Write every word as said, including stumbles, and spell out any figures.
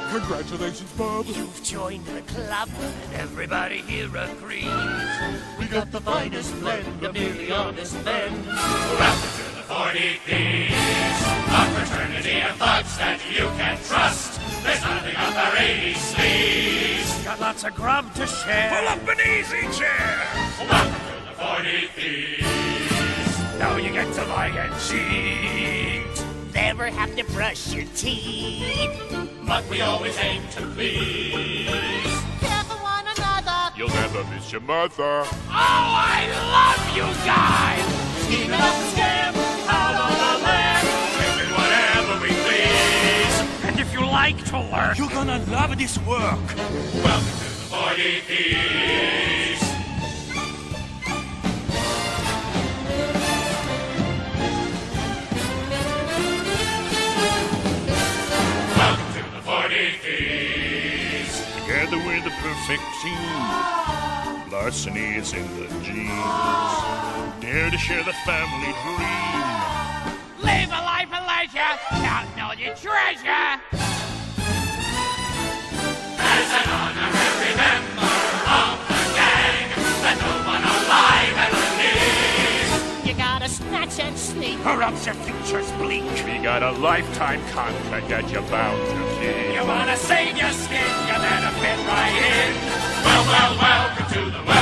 Congratulations, Bob. You've joined the club, and everybody here agrees. We got the finest blend of nearly honest men. Welcome to the forty Thieves, a fraternity of thugs that you can trust. There's nothing up our eighties sleeves. Got lots of grub to share. Pull up an easy chair. Welcome to the forty Thieves. Now you get to lie and cheat. Never have to brush your teeth. But we always aim to please. Care for one another. You'll never miss your mother. Oh, I love you guys! Scheming up a scam out on the land. Making whatever we please. And if you like to learn, You're gonna love this work. Welcome to the forty Thieves. Welcome to the forty Thieves. Together we're the perfect team. Larceny is in the genes. Dare to share the family dream. live a life of leisure, counting all your treasure. As an honorary member of the gang, let no one alive ever leave. You gotta snatch and sneak. Or else your future's bleak. We got a lifetime contract that you're bound to keep. You wanna save your skin, you better fit right in. Well, well, welcome to the West.